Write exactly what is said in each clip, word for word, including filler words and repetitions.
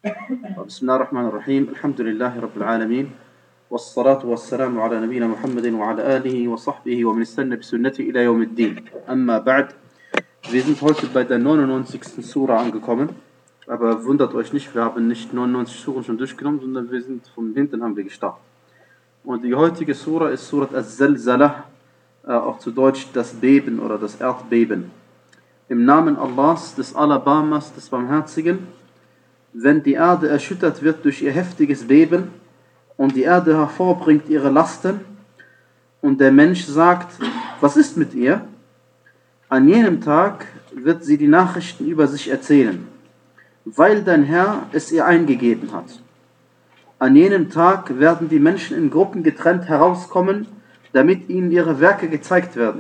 بسم الله الرحمن الرحيم الحمد لله رب العالمين والصلاة والسلام على نبينا محمد وعلى آله وصحبه ومن استنى بسنته إلى يوم الدين أما بعد. Wir sind heute bei der neunundneunzigsten Sura angekommen, aber wundert euch nicht, wir haben nicht neunundneunzig Suren schon durchgenommen, sondern wir sind von hinten haben wir gestartet. Und die heutige Sura ist Surat Az-Zalzalah, äh, auch zu Deutsch das Beben oder das Erdbeben. Im Namen Allahs, des Alabamas, des Barmherzigen, wenn die Erde erschüttert wird durch ihr heftiges Beben und die Erde hervorbringt ihre Lasten und der Mensch sagt, was ist mit ihr? An jenem Tag wird sie die Nachrichten über sich erzählen, weil dein Herr es ihr eingegeben hat. An jenem Tag werden die Menschen in Gruppen getrennt herauskommen, damit ihnen ihre Werke gezeigt werden.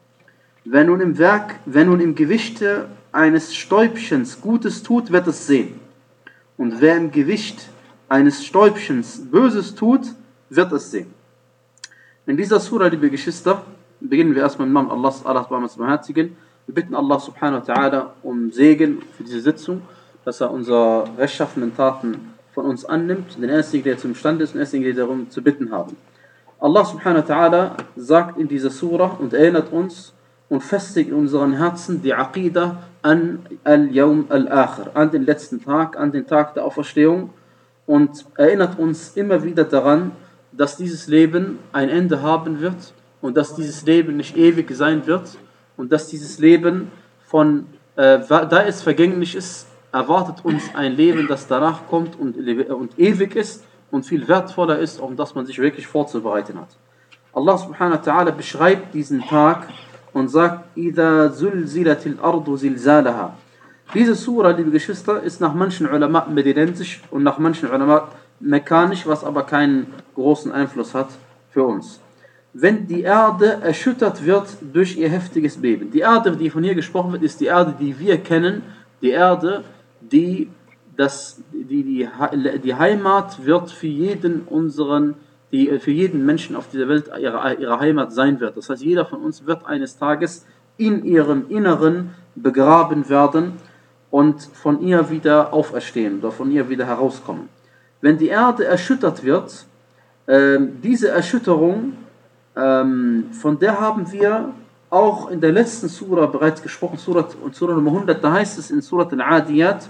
Wer nun im Werk, wer nun im Gewichte eines Stäubchens Gutes tut, wird es sehen. Und wer im Gewicht eines Stäubchens Böses tut, wird es sehen. In dieser Surah, liebe Geschwister, beginnen wir erstmal im Namen Allahs, Allahs Barmherzigen. Wir bitten Allah subhanahu wa ta'ala um Segen für diese Sitzung, dass er unsere rechtschaffenen Taten von uns annimmt, den Einzigen, der zum Stand ist, und den Einzigen, der darum zu bitten haben. Allah subhanahu wa ta'ala sagt in dieser Surah und erinnert uns und festigt in unseren Herzen die Aqidah an al-Yawm al-Akhir, an den letzten Tag, an den Tag der Auferstehung und erinnert uns immer wieder daran, dass dieses Leben ein Ende haben wird und dass dieses Leben nicht ewig sein wird und dass dieses Leben von, äh, da es vergänglich ist, erwartet uns ein Leben, das danach kommt und, und ewig ist und viel wertvoller ist, um das man sich wirklich vorzubereiten hat. Allah subhanahu wa ta'ala beschreibt diesen Tag und sagt, إِذَا زُلْزِلَتِ الْأَرْضُ زِلْزَالَهَا. Diese Sura, liebe Geschwister, ist nach manchen Ulama medinensisch und nach manchen Ulama mekanisch, was aber keinen großen Einfluss hat für uns. Wenn die Erde erschüttert wird durch ihr heftiges Beben. Die Erde, die von hier gesprochen wird, ist die Erde, die wir kennen, die Erde, die, das, die, die, die Heimat wird für jeden unseren die für jeden Menschen auf dieser Welt ihre, ihre Heimat sein wird. Das heißt, jeder von uns wird eines Tages in ihrem Inneren begraben werden und von ihr wieder auferstehen oder von ihr wieder herauskommen. Wenn die Erde erschüttert wird, äh, diese Erschütterung, äh, von der haben wir auch in der letzten Surah bereits gesprochen, Surah, Surah Nummer hundert, da heißt es in Surah Al-Adiyat,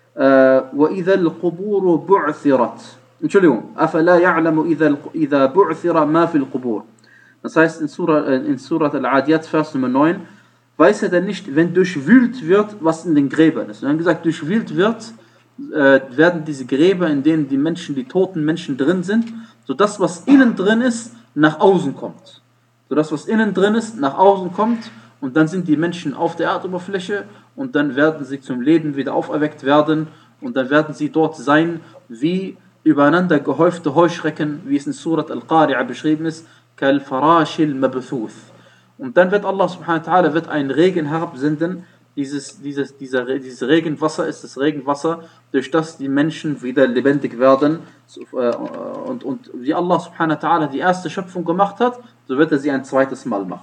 وَإِذَا الْقُبُورُ بُعْثِرَتْ. Entschuldigung, أَفَلَا يَعْلَمُ إِذَا بُعْثِرَ مَا فِي الْقُبُورِ. Das heißt in Surah, in Surah Al-Adiyat, Vers Nummer neun, weiß er denn nicht, wenn durchwühlt wird, was in den Gräbern ist. Wir haben gesagt, durchwühlt wird, äh, werden diese Gräber, in denen die Menschen, die toten Menschen drin sind, sodass was innen drin ist, nach außen kommt. Sodass was innen drin ist, nach außen kommt und dann sind die Menschen auf der Erdoberfläche und dann werden sie zum Leben wieder auferweckt werden und dann werden sie dort sein, wie übereinander gehäufte Heuschrecken, wie es in Surat Al-Qari'a beschrieben ist, kal farashil mabthuth. Und dann wird Allah subhanahu wa ta'ala wird einen Regen herabsenden. Dieses, dieses, dieser, dieses Regenwasser ist das Regenwasser, durch das die Menschen wieder lebendig werden. Und, und wie Allah subhanahu wa ta'ala die erste Schöpfung gemacht hat, so wird er sie ein zweites Mal machen.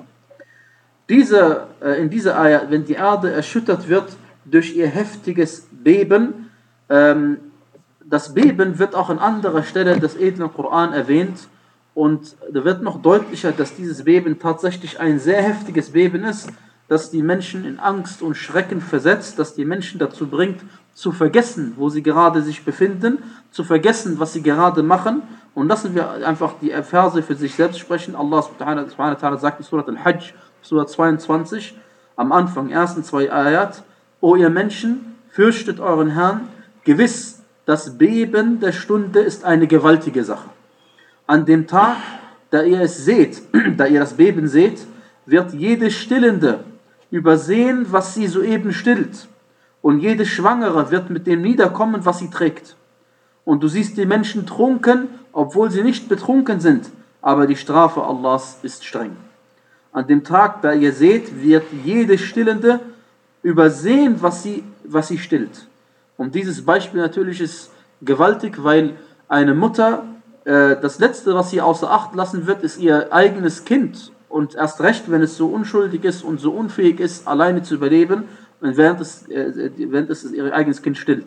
Diese, in dieser Ayah, wenn die Erde erschüttert wird durch ihr heftiges Beben, ähm, das Beben wird auch an anderer Stelle des edlen Koran erwähnt und da wird noch deutlicher, dass dieses Beben tatsächlich ein sehr heftiges Beben ist, das die Menschen in Angst und Schrecken versetzt, das die Menschen dazu bringt, zu vergessen, wo sie gerade sich befinden, zu vergessen, was sie gerade machen und lassen wir einfach die Verse für sich selbst sprechen. Allah subhanahu wa ta'ala sagt in Surat Al-Hajj, Surat zweiundzwanzig, am Anfang, ersten zwei Ayat, O ihr Menschen, fürchtet euren Herrn, gewiss, das Beben der Stunde ist eine gewaltige Sache. An dem Tag, da ihr es seht, da ihr das Beben seht, wird jede Stillende übersehen, was sie soeben stillt. Und jede Schwangere wird mit dem niederkommen, was sie trägt. Und du siehst die Menschen trunken, obwohl sie nicht betrunken sind. Aber die Strafe Allahs ist streng. An dem Tag, da ihr seht, wird jede Stillende übersehen, was sie, was sie stillt. Und dieses Beispiel natürlich ist gewaltig, weil eine Mutter, äh, das Letzte, was sie außer Acht lassen wird, ist ihr eigenes Kind. Und erst recht, wenn es so unschuldig ist und so unfähig ist, alleine zu überleben, während es, äh, während es ihr eigenes Kind stillt.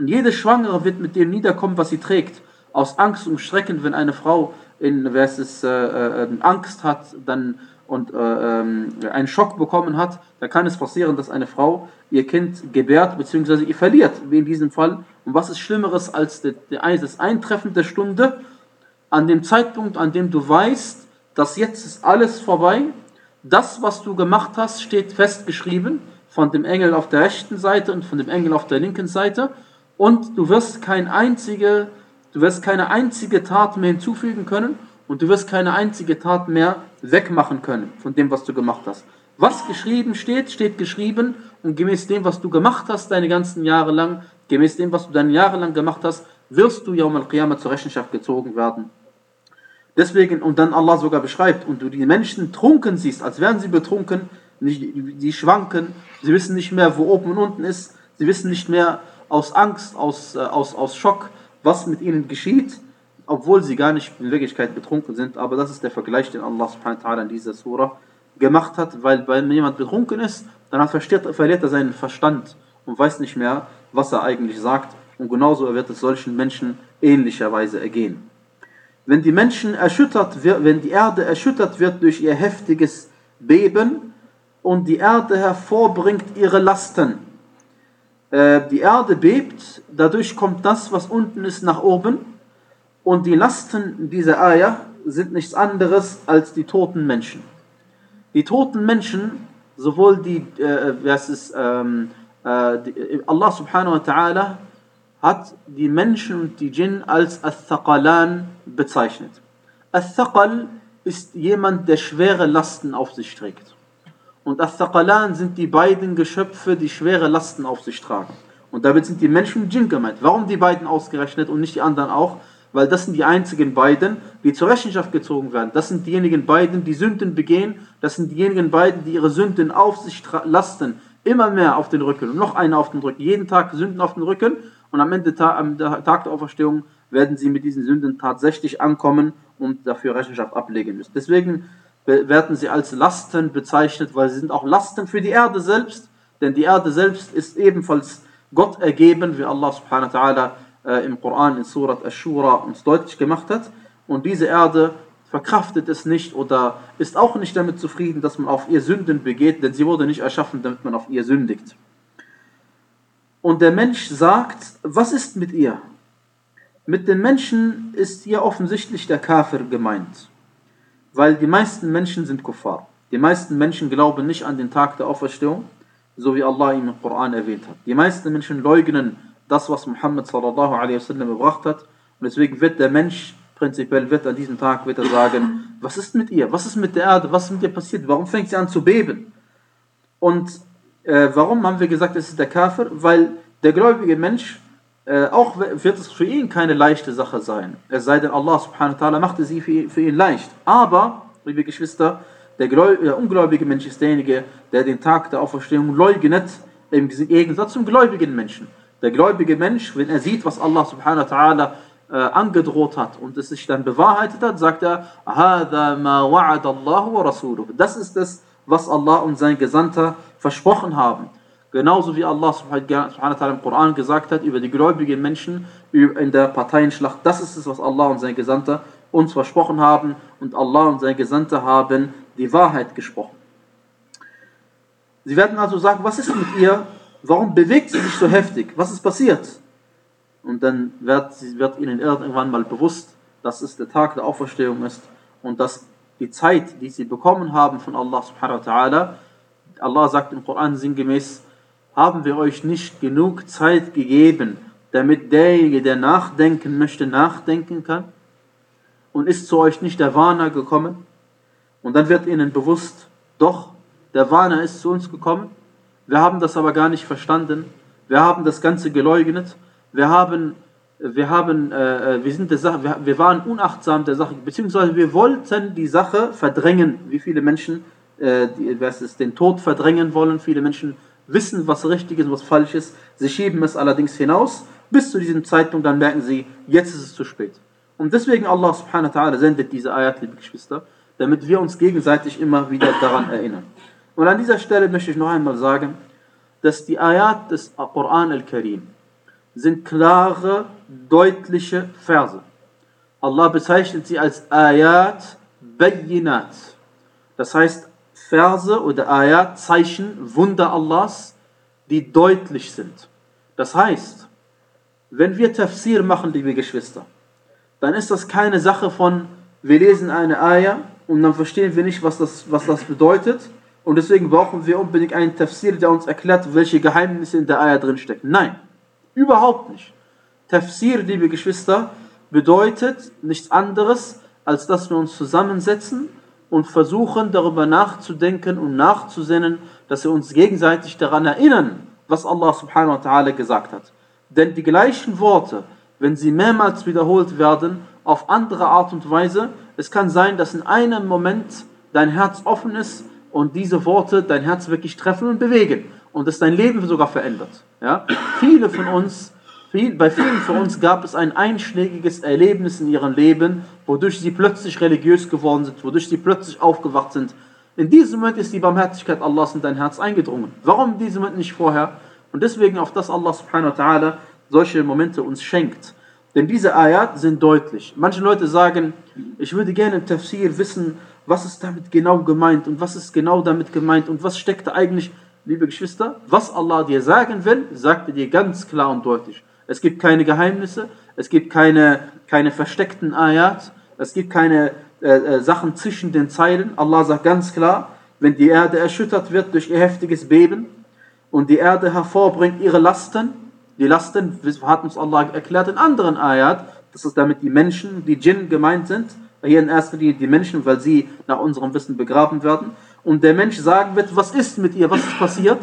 Und jede Schwangere wird mit dem niederkommen, was sie trägt. Aus Angst und Schrecken, wenn eine Frau in, wer es ist, äh, äh, Angst hat dann, und äh, äh, einen Schock bekommen hat, dann kann es passieren, dass eine Frau ihr Kind gebärt bzw. ihr verliert, wie in diesem Fall. Und was ist Schlimmeres als die, die, das Eintreffen der Stunde, an dem Zeitpunkt, an dem du weißt, dass jetzt ist alles vorbei, das, was du gemacht hast, steht festgeschrieben, von dem Engel auf der rechten Seite und von dem Engel auf der linken Seite, und du wirst kein einzige, du wirst keine einzige Tat mehr hinzufügen können und du wirst keine einzige Tat mehr wegmachen können von dem, was du gemacht hast. Was geschrieben steht, steht geschrieben, und gemäß dem, was du gemacht hast, deine ganzen Jahre lang, gemäß dem, was du deine Jahre lang gemacht hast, wirst du Yawm al-Qiyamah zur Rechenschaft gezogen werden. Deswegen, und dann Allah sogar beschreibt, und du die Menschen trunken siehst, als wären sie betrunken, die schwanken, sie wissen nicht mehr, wo oben und unten ist, sie wissen nicht mehr aus Angst, aus, aus, aus Schock, was mit ihnen geschieht, obwohl sie gar nicht in Wirklichkeit betrunken sind. Aber das ist der Vergleich, den Allah subhanahu wa ta'ala in dieser Surah gemacht hat, weil wenn jemand betrunken ist, dann verliert, verliert er seinen Verstand und weiß nicht mehr, was er eigentlich sagt, und genauso wird es solchen Menschen ähnlicherweise ergehen. Wenn die Menschen erschüttert wird, wenn die Erde erschüttert wird durch ihr heftiges Beben und die Erde hervorbringt ihre Lasten. Äh, die Erde bebt, dadurch kommt das, was unten ist, nach oben, und die Lasten dieser Ayah sind nichts anderes als die toten Menschen. Die toten Menschen, sowohl die, äh, was ist, ähm, äh, die, Allah subhanahu wa ta'ala hat die Menschen und die Djinn als Al-Thaqalan bezeichnet. Al-Thaqal ist jemand, der schwere Lasten auf sich trägt. Und Al-Thaqalan sind die beiden Geschöpfe, die schwere Lasten auf sich tragen. Und damit sind die Menschen und Djinn gemeint. Warum die beiden ausgerechnet und nicht die anderen auch? Weil das sind die einzigen beiden, die zur Rechenschaft gezogen werden. Das sind diejenigen beiden, die Sünden begehen. Das sind diejenigen beiden, die ihre Sünden auf sich lasten. Immer mehr auf den Rücken und noch eine auf den Rücken. Jeden Tag Sünden auf den Rücken. Und am Ende am Tag der Auferstehung werden sie mit diesen Sünden tatsächlich ankommen und dafür Rechenschaft ablegen müssen. Deswegen werden sie als Lasten bezeichnet, weil sie sind auch Lasten für die Erde selbst, denn die Erde selbst ist ebenfalls Gott ergeben, wie Allah subhanahu wa ta'ala äh, im Koran in Surat Ash-Shura uns deutlich gemacht hat. Und diese Erde verkraftet es nicht oder ist auch nicht damit zufrieden, dass man auf ihr Sünden begeht, denn sie wurde nicht erschaffen, damit man auf ihr sündigt. Und der Mensch sagt, was ist mit ihr? Mit den Menschen ist hier offensichtlich der Kafir gemeint. Weil die meisten Menschen sind Kuffar. Die meisten Menschen glauben nicht an den Tag der Auferstehung, so wie Allah ihn im Koran erwähnt hat. Die meisten Menschen leugnen das, was Muhammad sallallahu alaihi wasallam gebracht hat. Und deswegen wird der Mensch, prinzipiell wird an diesem Tag wird er sagen, was ist mit ihr? Was ist mit der Erde? Was ist mit ihr passiert? Warum fängt sie an zu beben? Und äh, warum haben wir gesagt, es ist der Kafir? Weil der gläubige Mensch, äh, auch wird es für ihn keine leichte Sache sein. Es sei denn, Allah subhanahu wa ta'ala machte sie für, für ihn leicht. Aber, liebe Geschwister, der, der ungläubige Mensch ist derjenige, der den Tag der Auferstehung leugnet, im Gegensatz zum gläubigen Menschen. Der gläubige Mensch, wenn er sieht, was Allah subhanahu wa ta'ala äh, angedroht hat und es sich dann bewahrheitet hat, sagt er, هَذَا مَا وَعَدَ اللَّهُ وَرَسُولُهُ. Das ist es, was Allah und sein Gesandter versprochen haben. Genauso wie Allah subhanahu wa ta'ala im Koran gesagt hat über die gläubigen Menschen in der Parteienschlacht. Das ist es, was Allah und sein Gesandter uns versprochen haben, und Allah und sein Gesandter haben die Wahrheit gesprochen. Sie werden also sagen, was ist mit ihr? Warum bewegt sie sich so heftig? Was ist passiert? Und dann wird, wird ihnen irgendwann mal bewusst, dass es der Tag der Auferstehung ist und dass die Zeit, die sie bekommen haben von Allah subhanahu wa ta'ala, Allah sagt im Koran sinngemäß, haben wir euch nicht genug Zeit gegeben, damit derjenige, der nachdenken möchte, nachdenken kann? Und ist zu euch nicht der Warner gekommen? Und dann wird ihnen bewusst, doch, der Warner ist zu uns gekommen. Wir haben das aber gar nicht verstanden. Wir haben das Ganze geleugnet. Wir haben, wir haben, äh, wir sind der Sache, wir, wir waren unachtsam der Sache, beziehungsweise wir wollten die Sache verdrängen. Wie viele Menschen, äh, die, was ist, den Tod verdrängen wollen. Viele Menschen wissen, was richtig ist und was falsch ist. Sie schieben es allerdings hinaus. Bis zu diesem Zeitpunkt, dann merken sie, jetzt ist es zu spät. Und deswegen Allah subhanahu wa ta'ala sendet diese Ayat, liebe Geschwister, damit wir uns gegenseitig immer wieder daran erinnern. Und an dieser Stelle möchte ich noch einmal sagen, dass die Ayat des Koran al-Karim sind klare, deutliche Verse. Allah bezeichnet sie als Ayat Bayyinat. Das heißt, Verse oder Ayat, Zeichen, Wunder Allahs, die deutlich sind. Das heißt, wenn wir Tafsir machen, liebe Geschwister, dann ist das keine Sache von, wir lesen eine Ayah und dann verstehen wir nicht, was das, was das bedeutet und deswegen brauchen wir unbedingt einen Tafsir, der uns erklärt, welche Geheimnisse in der Ayah drinstecken. Nein, überhaupt nicht. Tafsir, liebe Geschwister, bedeutet nichts anderes, als dass wir uns zusammensetzen und versuchen, darüber nachzudenken und nachzusinnen, dass wir uns gegenseitig daran erinnern, was Allah subhanahu wa ta'ala gesagt hat. Denn die gleichen Worte, wenn sie mehrmals wiederholt werden, auf andere Art und Weise, es kann sein, dass in einem Moment dein Herz offen ist und diese Worte dein Herz wirklich treffen und bewegen und es dein Leben sogar verändert. Ja? Viele von uns, viel, bei vielen von uns gab es ein einschlägiges Erlebnis in ihrem Leben, wodurch sie plötzlich religiös geworden sind, wodurch sie plötzlich aufgewacht sind. In diesem Moment ist die Barmherzigkeit Allahs in dein Herz eingedrungen. Warum in diesem Moment nicht vorher? Und deswegen, auf das Allah subhanahu wa ta'ala solche Momente uns schenkt. Denn diese Ayat sind deutlich. Manche Leute sagen, ich würde gerne im Tafsir wissen, was ist damit genau gemeint und was ist genau damit gemeint und was steckt da eigentlich, liebe Geschwister, was Allah dir sagen will, sagt er dir ganz klar und deutlich. Es gibt keine Geheimnisse, es gibt keine, keine versteckten Ayat, es gibt keine äh, äh, Sachen zwischen den Zeilen. Allah sagt ganz klar, wenn die Erde erschüttert wird durch ihr heftiges Beben und die Erde hervorbringt ihre Lasten, die Lasten hat uns Allah erklärt in anderen Ayat, dass es damit die Menschen, die Djinn gemeint sind, hier in erster Linie die Menschen, weil sie nach unserem Wissen begraben werden. Und der Mensch sagen wird, was ist mit ihr, was ist passiert?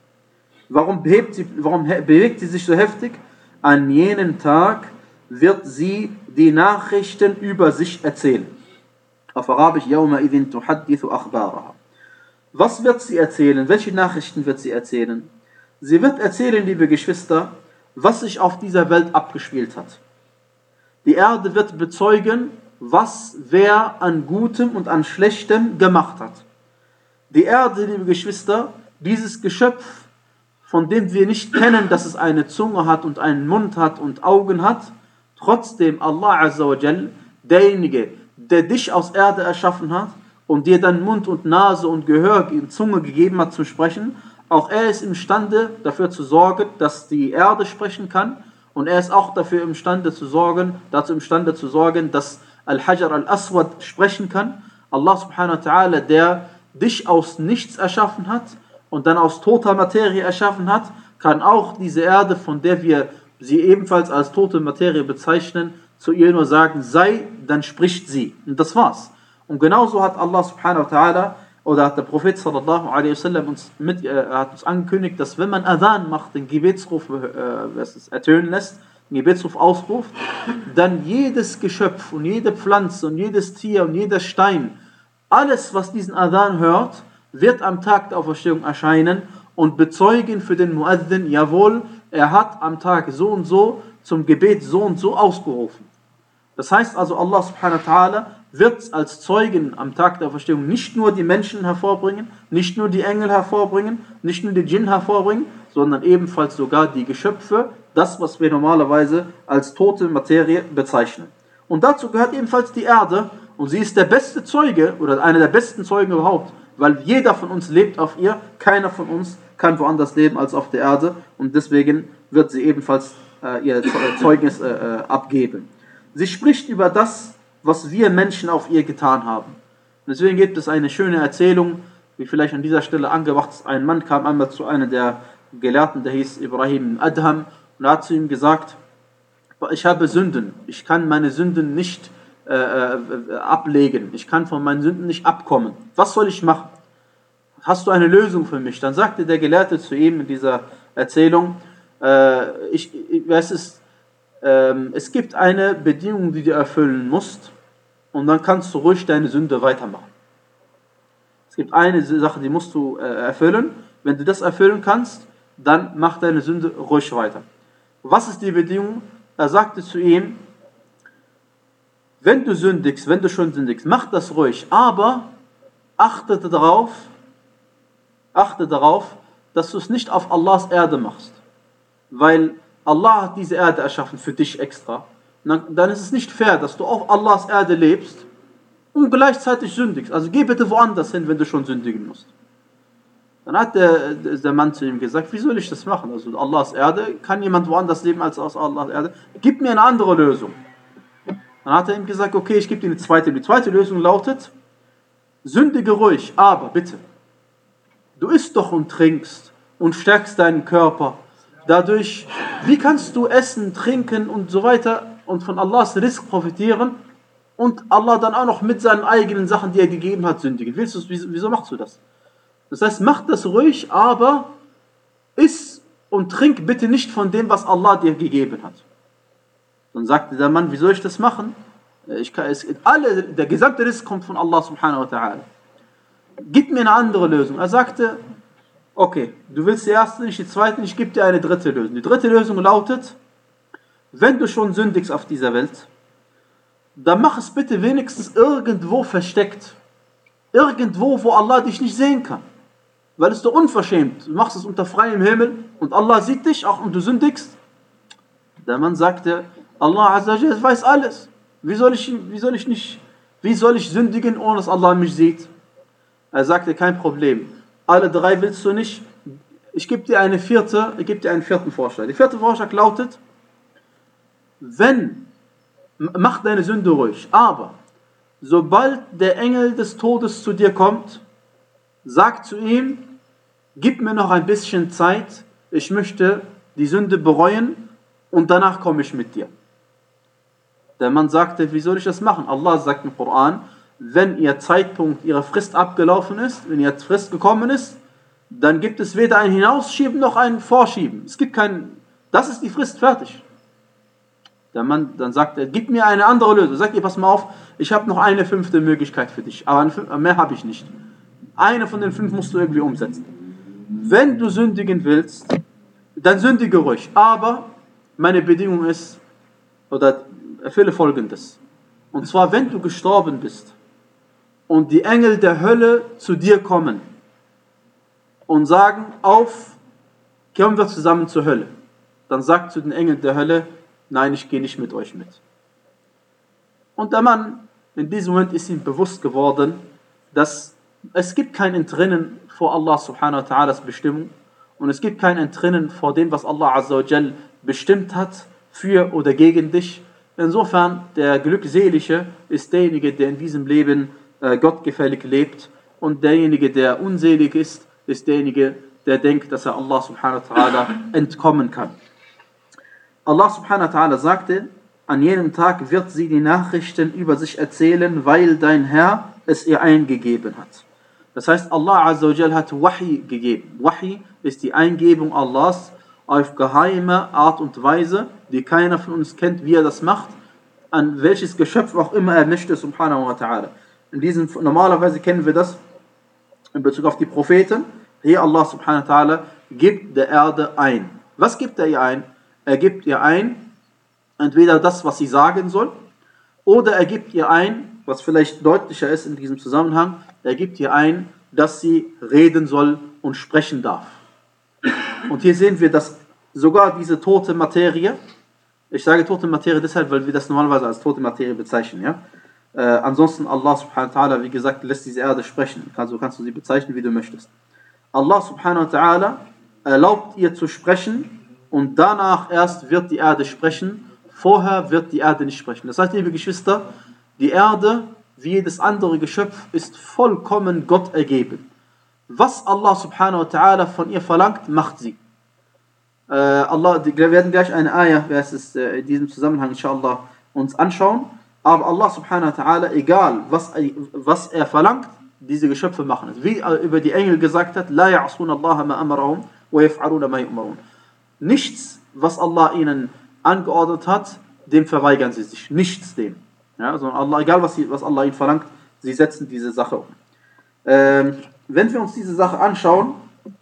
Warum, behebt sie, warum bewegt sie sich so heftig? An jenem Tag wird sie die Nachrichten über sich erzählen. Auf Arabisch, يَوْمَ إِذٍ تُحَدِّثُ أَخْبَارَهَا. Was wird sie erzählen? Welche Nachrichten wird sie erzählen? Sie wird erzählen, liebe Geschwister, was sich auf dieser Welt abgespielt hat. Die Erde wird bezeugen, was wer an Gutem und an Schlechtem gemacht hat. Die Erde, liebe Geschwister, dieses Geschöpf, von dem wir nicht kennen, dass es eine Zunge hat und einen Mund hat und Augen hat, trotzdem Allah Azza wa Jal, derjenige, der dich aus Erde erschaffen hat und dir dann Mund und Nase und Gehör und Zunge gegeben hat zum Sprechen, auch er ist imstande dafür zu sorgen, dass die Erde sprechen kann und er ist auch dafür imstande zu sorgen, dazu imstande zu sorgen, dass Al-Hajar al-Aswad sprechen kann. Allah subhanahu wa ta'ala, der dich aus nichts erschaffen hat und dann aus toter Materie erschaffen hat, kann auch diese Erde, von der wir sie ebenfalls als tote Materie bezeichnen, zu ihr nur sagen, sei, dann spricht sie. Und das war's. Und genauso hat Allah subhanahu wa ta'ala oder hat der Prophet sallallahu alaihi wasallam uns, mit, äh, hat uns angekündigt, dass wenn man Adhan macht, den Gebetsruf äh, es ertönen lässt, den Gebetsruf ausruft, dann jedes Geschöpf und jede Pflanze und jedes Tier und jeder Stein, alles, was diesen Adhan hört, wird am Tag der Auferstehung erscheinen und bezeugen für den Muaddin, jawohl, er hat am Tag so und so zum Gebet so und so ausgerufen. Das heißt also, Allah subhanahu wa ta'ala wird als Zeugen am Tag der Auferstehung nicht nur die Menschen hervorbringen, nicht nur die Engel hervorbringen, nicht nur die Djinn hervorbringen, sondern ebenfalls sogar die Geschöpfe, das, was wir normalerweise als tote Materie bezeichnen. Und dazu gehört ebenfalls die Erde und sie ist der beste Zeuge oder einer der besten Zeugen überhaupt, weil jeder von uns lebt auf ihr, keiner von uns kann woanders leben als auf der Erde und deswegen wird sie ebenfalls äh, ihr Zeugnis äh, äh, abgeben. Sie spricht über das, was wir Menschen auf ihr getan haben. Und deswegen gibt es eine schöne Erzählung, wie vielleicht an dieser Stelle angebracht ist. Ein Mann kam einmal zu einem der Gelehrten, der hieß Ibrahim Adham, und er hat zu ihm gesagt, ich habe Sünden, ich kann meine Sünden nicht äh, äh, ablegen, ich kann von meinen Sünden nicht abkommen. Was soll ich machen? Hast du eine Lösung für mich? Dann sagte der Gelehrte zu ihm in dieser Erzählung, äh, ich, ich weiß es, es gibt eine Bedingung, die du erfüllen musst und dann kannst du ruhig deine Sünde weitermachen. Es gibt eine Sache, die musst du erfüllen. Wenn du das erfüllen kannst, dann mach deine Sünde ruhig weiter. Was ist die Bedingung? Er sagte zu ihm, wenn du sündigst, wenn du schon sündigst, mach das ruhig, aber achte darauf, achte darauf, dass du es nicht auf Allahs Erde machst. Weil Allah hat diese Erde erschaffen für dich extra, dann, dann ist es nicht fair, dass du auf Allahs Erde lebst und gleichzeitig sündigst. Also geh bitte woanders hin, wenn du schon sündigen musst. Dann hat der, der Mann zu ihm gesagt, wie soll ich das machen? Also Allahs Erde, kann jemand woanders leben als aus Allahs Erde? Gib mir eine andere Lösung. Dann hat er ihm gesagt, okay, ich gebe dir eine zweite. Die zweite Lösung lautet, sündige ruhig, aber bitte, du isst doch und trinkst und stärkst deinen Körper. Dadurch, wie kannst du essen, trinken und so weiter und von Allahs Rizq profitieren und Allah dann auch noch mit seinen eigenen Sachen, die er gegeben hat, sündigen? Willst du, wieso, wieso machst du das? Das heißt, mach das ruhig, aber iss und trink bitte nicht von dem, was Allah dir gegeben hat. Dann sagte der Mann, wie soll ich das machen? Ich kann, es, alle, der gesamte Rizq kommt von Allah subhanahu wa ta'ala. Gib mir eine andere Lösung. Er sagte, okay, du willst die erste nicht, die zweite nicht, ich gebe dir eine dritte Lösung. Die dritte Lösung lautet, wenn du schon sündigst auf dieser Welt, dann mach es bitte wenigstens irgendwo versteckt. Irgendwo, wo Allah dich nicht sehen kann. Weil es doch unverschämt. Du machst es unter freiem Himmel und Allah sieht dich auch und du sündigst. Der Mann sagte, Allah Azza wa Jalla weiß alles. Wie soll ich, wie soll ich nicht, wie soll ich sündigen, ohne dass Allah mich sieht? Er sagte, kein Problem. Alle drei willst du nicht. Ich gebe dir eine vierte, ich gebe dir einen vierten Vorschlag. Der vierte Vorschlag lautet, wenn, mach deine Sünde ruhig, aber sobald der Engel des Todes zu dir kommt, sag zu ihm, gib mir noch ein bisschen Zeit, ich möchte die Sünde bereuen und danach komme ich mit dir. Der Mann sagte, wie soll ich das machen? Allah sagt im Koran, wenn ihr Zeitpunkt, ihre Frist abgelaufen ist, wenn ihr Frist gekommen ist, dann gibt es weder ein Hinausschieben noch ein Vorschieben. Es gibt kein, das ist die Frist, fertig. Der Mann dann sagt er, gib mir eine andere Lösung. Sagt ihr, pass mal auf, ich habe noch eine fünfte Möglichkeit für dich, aber mehr habe ich nicht. Eine von den fünf musst du irgendwie umsetzen. Wenn du sündigen willst, dann sündige ruhig. Aber meine Bedingung ist, oder erfülle Folgendes. Und zwar, wenn du gestorben bist und die Engel der Hölle zu dir kommen und sagen, auf, kommen wir zusammen zur Hölle. Dann sagt zu den Engeln der Hölle, nein, ich gehe nicht mit euch mit. Und der Mann, in diesem Moment ist ihm bewusst geworden, dass es gibt kein Entrinnen vor Allah subhanahu wa ta'alas Bestimmung und es gibt kein Entrinnen vor dem, was Allah azza wa jal bestimmt hat, für oder gegen dich. Insofern, der Glückselige ist derjenige, der in diesem Leben äh, gottgefällig lebt und derjenige, der unselig ist, ist derjenige, der denkt, dass er Allah subhanahu wa ta'ala entkommen kann. Allah subhanahu wa ta'ala sagte, an jenem Tag wird sie die Nachrichten über sich erzählen, weil dein Herr es ihr eingegeben hat. Das heißt, Allah Azza wa Jal hat Wahi gegeben. Wahi ist die Eingebung Allahs auf geheime Art und Weise, die keiner von uns kennt, wie er das macht, an welches Geschöpf auch immer er möchte, subhanahu wa ta'ala. In diesem, normalerweise kennen wir das in Bezug auf die Propheten. Hier Allah subhanahu wa ta'ala gibt der Erde ein. Was gibt er ihr ein? Er gibt ihr ein, entweder das, was sie sagen soll, oder er gibt ihr ein, was vielleicht deutlicher ist in diesem Zusammenhang, er gibt ihr ein, dass sie reden soll und sprechen darf. Und hier sehen wir, dass sogar diese tote Materie, ich sage tote Materie deshalb, weil wir das normalerweise als tote Materie bezeichnen, ja. Äh, ansonsten Allah subhanahu wa ta'ala, wie gesagt, lässt diese Erde sprechen. Also kannst du sie bezeichnen, wie du möchtest. Allah subhanahu wa ta'ala erlaubt ihr zu sprechen und danach erst wird die Erde sprechen. Vorher wird die Erde nicht sprechen. Das heißt, liebe Geschwister, die Erde, wie jedes andere Geschöpf, ist vollkommen Gott ergeben. Was Allah subhanahu wa ta'ala von ihr verlangt, macht sie. Äh, Allah, wir werden gleich eine Ayah, wer es äh, in diesem Zusammenhang inshallah uns anschauen. Aber Allah subhanahu wa ta'ala, egal was, was er verlangt, diese Geschöpfe machen es. Wie er über die Engel gesagt hat, La ya'asuna Allah ma amarahum wa yaf'aluna ma yu'marun. Nichts, was Allah ihnen angeordnet hat, dem verweigern sie sich. Nichts dem. Ja, sondern Allah, egal was, sie, was Allah ihnen verlangt, sie setzen diese Sache um. Ähm, wenn wir uns diese Sache anschauen,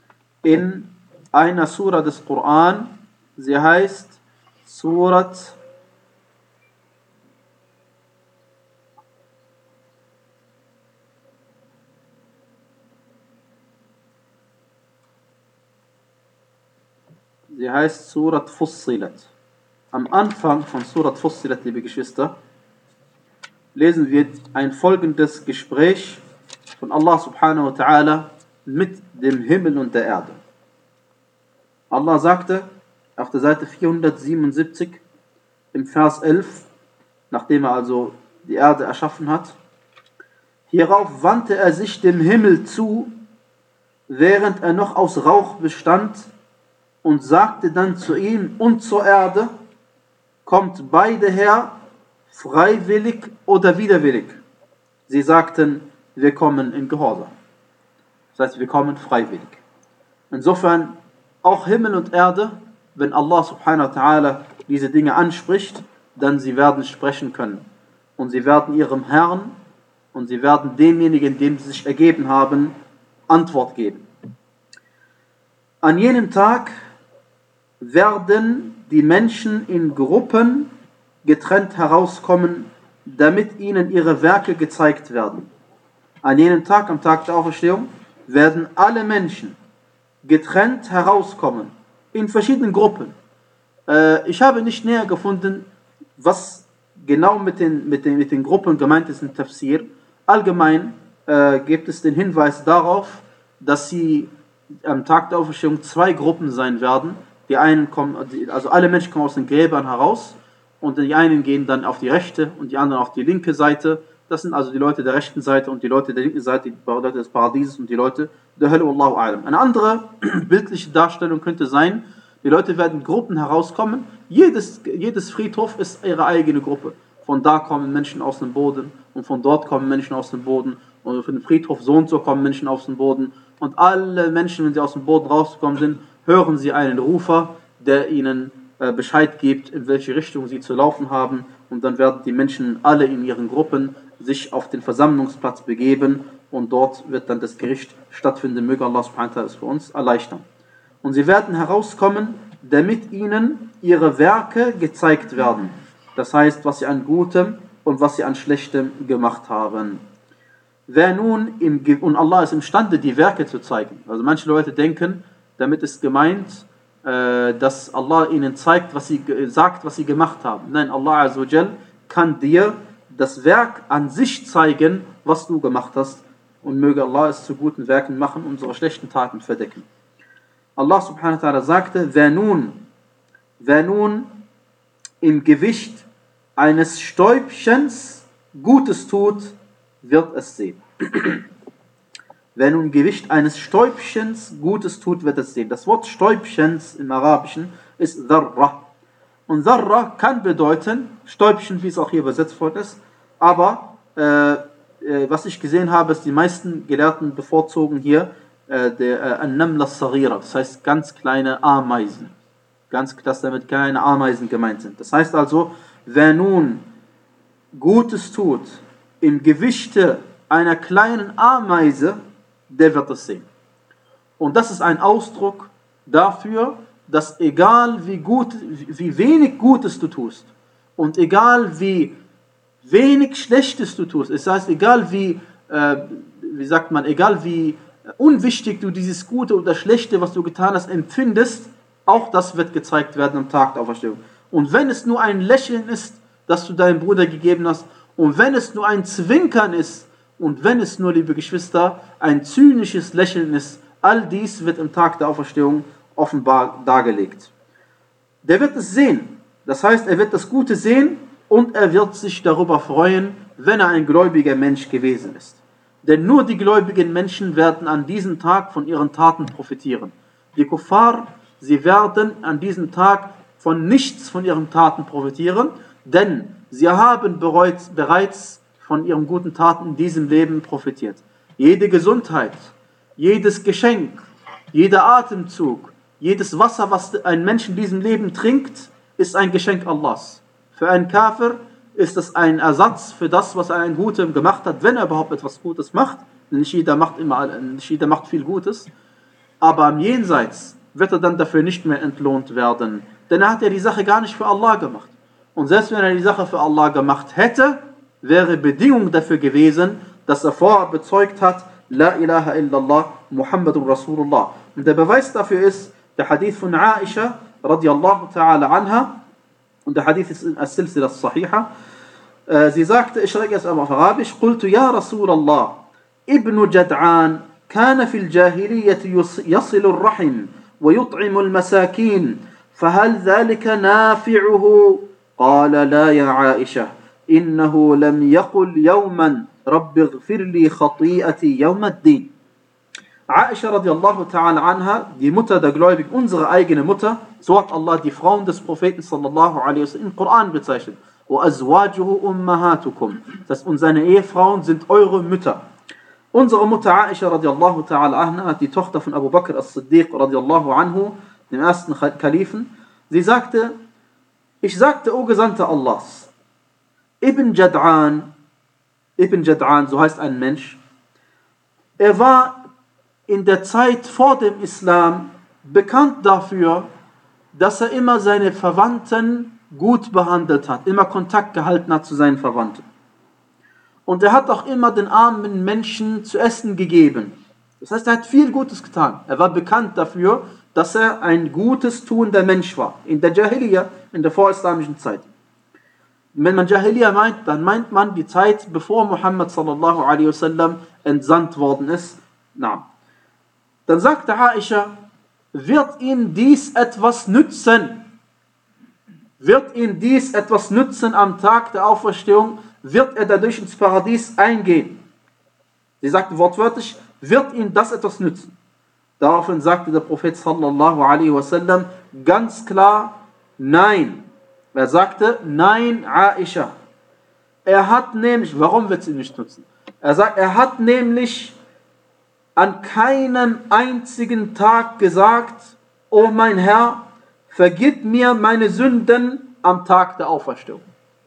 in einer Sura des Koran, sie heißt Surat Sie heißt Surat Fussilat. Am Anfang von Surat Fussilat, liebe Geschwister, lesen wir ein folgendes Gespräch von Allah subhanahu wa ta'ala mit dem Himmel und der Erde. Allah sagte auf der Seite vierhundertsiebenundsiebzig im Vers elf, nachdem er also die Erde erschaffen hat: Hierauf wandte er sich dem Himmel zu, während er noch aus Rauch bestand, und sagte dann zu ihm und zur Erde: Kommt beide her, freiwillig oder widerwillig. Sie sagten: Wir kommen in Gehorsam. Das heißt, wir kommen freiwillig. Insofern, auch Himmel und Erde, wenn Allah subhanahu wa ta'ala diese Dinge anspricht, dann sie werden sprechen können. Und sie werden ihrem Herrn und sie werden demjenigen, dem sie sich ergeben haben, Antwort geben. An jenem Tag werden die Menschen in Gruppen getrennt herauskommen, damit ihnen ihre Werke gezeigt werden. An jenem Tag, am Tag der Auferstehung, werden alle Menschen getrennt herauskommen, in verschiedenen Gruppen. Äh, ich habe nicht näher gefunden, was genau mit den, mit den, mit den Gruppen gemeint ist im Tafsir. Allgemein äh, gibt es den Hinweis darauf, dass sie am Tag der Auferstehung zwei Gruppen sein werden. Die einen kommen, also alle Menschen kommen aus den Gräbern heraus, und die einen gehen dann auf die rechte und die anderen auf die linke Seite. Das sind also die Leute der rechten Seite und die Leute der linken Seite, die Leute des Paradieses und die Leute der Hölle. Wallahu a'lam. Eine andere bildliche Darstellung könnte sein, die Leute werden in Gruppen herauskommen. Jedes, jedes Friedhof ist ihre eigene Gruppe. Von da kommen Menschen aus dem Boden und von dort kommen Menschen aus dem Boden. Und für den Friedhof so und so kommen Menschen aus dem Boden. Und alle Menschen, wenn sie aus dem Boden rausgekommen sind, hören sie einen Rufer, der ihnen äh, Bescheid gibt, in welche Richtung sie zu laufen haben. Und dann werden die Menschen alle in ihren Gruppen sich auf den Versammlungsplatz begeben und dort wird dann das Gericht stattfinden. Möge Allah subhanahu wa ta'ala es für uns erleichtern. Und sie werden herauskommen, damit ihnen ihre Werke gezeigt werden. Das heißt, was sie an Gutem und was sie an Schlechtem gemacht haben. Wer nun im Ge- und Allah ist imstande, die Werke zu zeigen. Also manche Leute denken, damit ist gemeint, äh, dass Allah ihnen zeigt, was sie ge- sagt, was sie gemacht haben. Nein, Allah Azza wa Jal kann dir das Werk an sich zeigen, was du gemacht hast. Und möge Allah es zu guten Werken machen und unsere schlechten Taten verdecken. Allah subhanahu wa ta'ala sagte: Wer nun, wer nun im Gewicht eines Stäubchens Gutes tut, wird es sehen. Wer nun im Gewicht eines Stäubchens Gutes tut, wird es sehen. Das Wort Stäubchens im Arabischen ist Dharra. Und Dharra kann bedeuten Stäubchen, wie es auch hier übersetzt worden ist. Aber äh, äh, was ich gesehen habe, ist, die meisten Gelehrten bevorzugen hier äh, der An-Namla Saghira, das heißt ganz kleine Ameisen. Ganz, dass damit keine Ameisen gemeint sind. Das heißt also, wer nun Gutes tut im Gewichte einer kleinen Ameise, der wird es sehen. Und das ist ein Ausdruck dafür, dass egal wie gut, wie wenig Gutes du tust und egal wie wenig Schlechtes du tust, das heißt egal wie, äh, wie sagt man, egal wie unwichtig du dieses Gute oder Schlechte, was du getan hast, empfindest, auch das wird gezeigt werden am Tag der Auferstehung. Und wenn es nur ein Lächeln ist, das du deinem Bruder gegeben hast, und wenn es nur ein Zwinkern ist, und wenn es nur, liebe Geschwister, ein zynisches Lächeln ist, all dies wird am Tag der Auferstehung offenbar dargelegt. Der wird es sehen. Das heißt, er wird das Gute sehen und er wird sich darüber freuen, wenn er ein gläubiger Mensch gewesen ist. Denn nur die gläubigen Menschen werden an diesem Tag von ihren Taten profitieren. Die Kuffar, sie werden an diesem Tag von nichts von ihren Taten profitieren, denn sie haben bereits von ihren guten Taten in diesem Leben profitiert. Jede Gesundheit, jedes Geschenk, jeder Atemzug, jedes Wasser, was ein Mensch in diesem Leben trinkt, ist ein Geschenk Allahs. Für einen Kafir ist es ein Ersatz für das, was er ein Gutem gemacht hat, wenn er überhaupt etwas Gutes macht. Nicht jeder macht, immer, nicht jeder macht viel Gutes, aber am Jenseits wird er dann dafür nicht mehr entlohnt werden. Denn er hat ja die Sache gar nicht für Allah gemacht. Und selbst wenn er die Sache für Allah gemacht hätte, wäre Bedingung dafür gewesen, dass er vorher bezeugt hat, La ilaha illallah, Muhammadun Rasulullah. Und der Beweis dafür ist der Hadith von Aisha, radiallahu ta'ala anha, und der Hadith ist in As-Silsila As-Sahiha, sie sagte, ich schreibe jetzt auf Arabisch, قلت يا رسول الله ابن جدعان كان في الجاهلية يصل الرحم ويطعم المساكين فهل ذلك نافعه؟ قال لا يا عائشة إنه لم يقل يوما رب اغفر لي خطيئتي يوم الدين. Aisha radiallahu ta'ala anha, die Mutter der Gläubigen, unsere eigene Mutter, so hat Allah die Frauen des Propheten sallallahu alaihi wasallam im Koran bezeichnet. وَأَزْوَاجُهُ أُمَّهَاتُكُمْ. Das heißt, und seine Ehefrauen sind eure Mütter. Unsere Mutter Aisha radiallahu ta'ala anha, die Tochter von Abu Bakr as-Siddiq radiallahu anhu, dem ersten Kalifen, sie sagte, ich sagte, O Gesandter Allahs, Ibn Jad'an, Ibn Jad'an, so heißt ein Mensch, er war in der Zeit vor dem Islam bekannt dafür, dass er immer seine Verwandten gut behandelt hat, immer Kontakt gehalten hat zu seinen Verwandten. Und er hat auch immer den armen Menschen zu essen gegeben. Das heißt, er hat viel Gutes getan. Er war bekannt dafür, dass er ein gutes tuender Mensch war. In der Jahiliya, in der vorislamischen Zeit. Wenn man Jahiliya meint, dann meint man die Zeit, bevor Muhammad sallallahu alaihi wasallam entsandt worden ist. Na. Dann sagte Aisha, wird ihm dies etwas nützen? Wird ihm dies etwas nützen am Tag der Auferstehung? Wird er dadurch ins Paradies eingehen? Sie sagte wortwörtlich, wird ihm das etwas nützen? Daraufhin sagte der Prophet sallallahu alaihi wasallam ganz klar, nein. Er sagte, nein, Aisha. Er hat nämlich, warum wird es ihm nicht nützen? Er sagt, er hat nämlich an keinem einzigen Tag gesagt, O mein Herr, vergib mir meine Sünden am Tag der Auferstehung.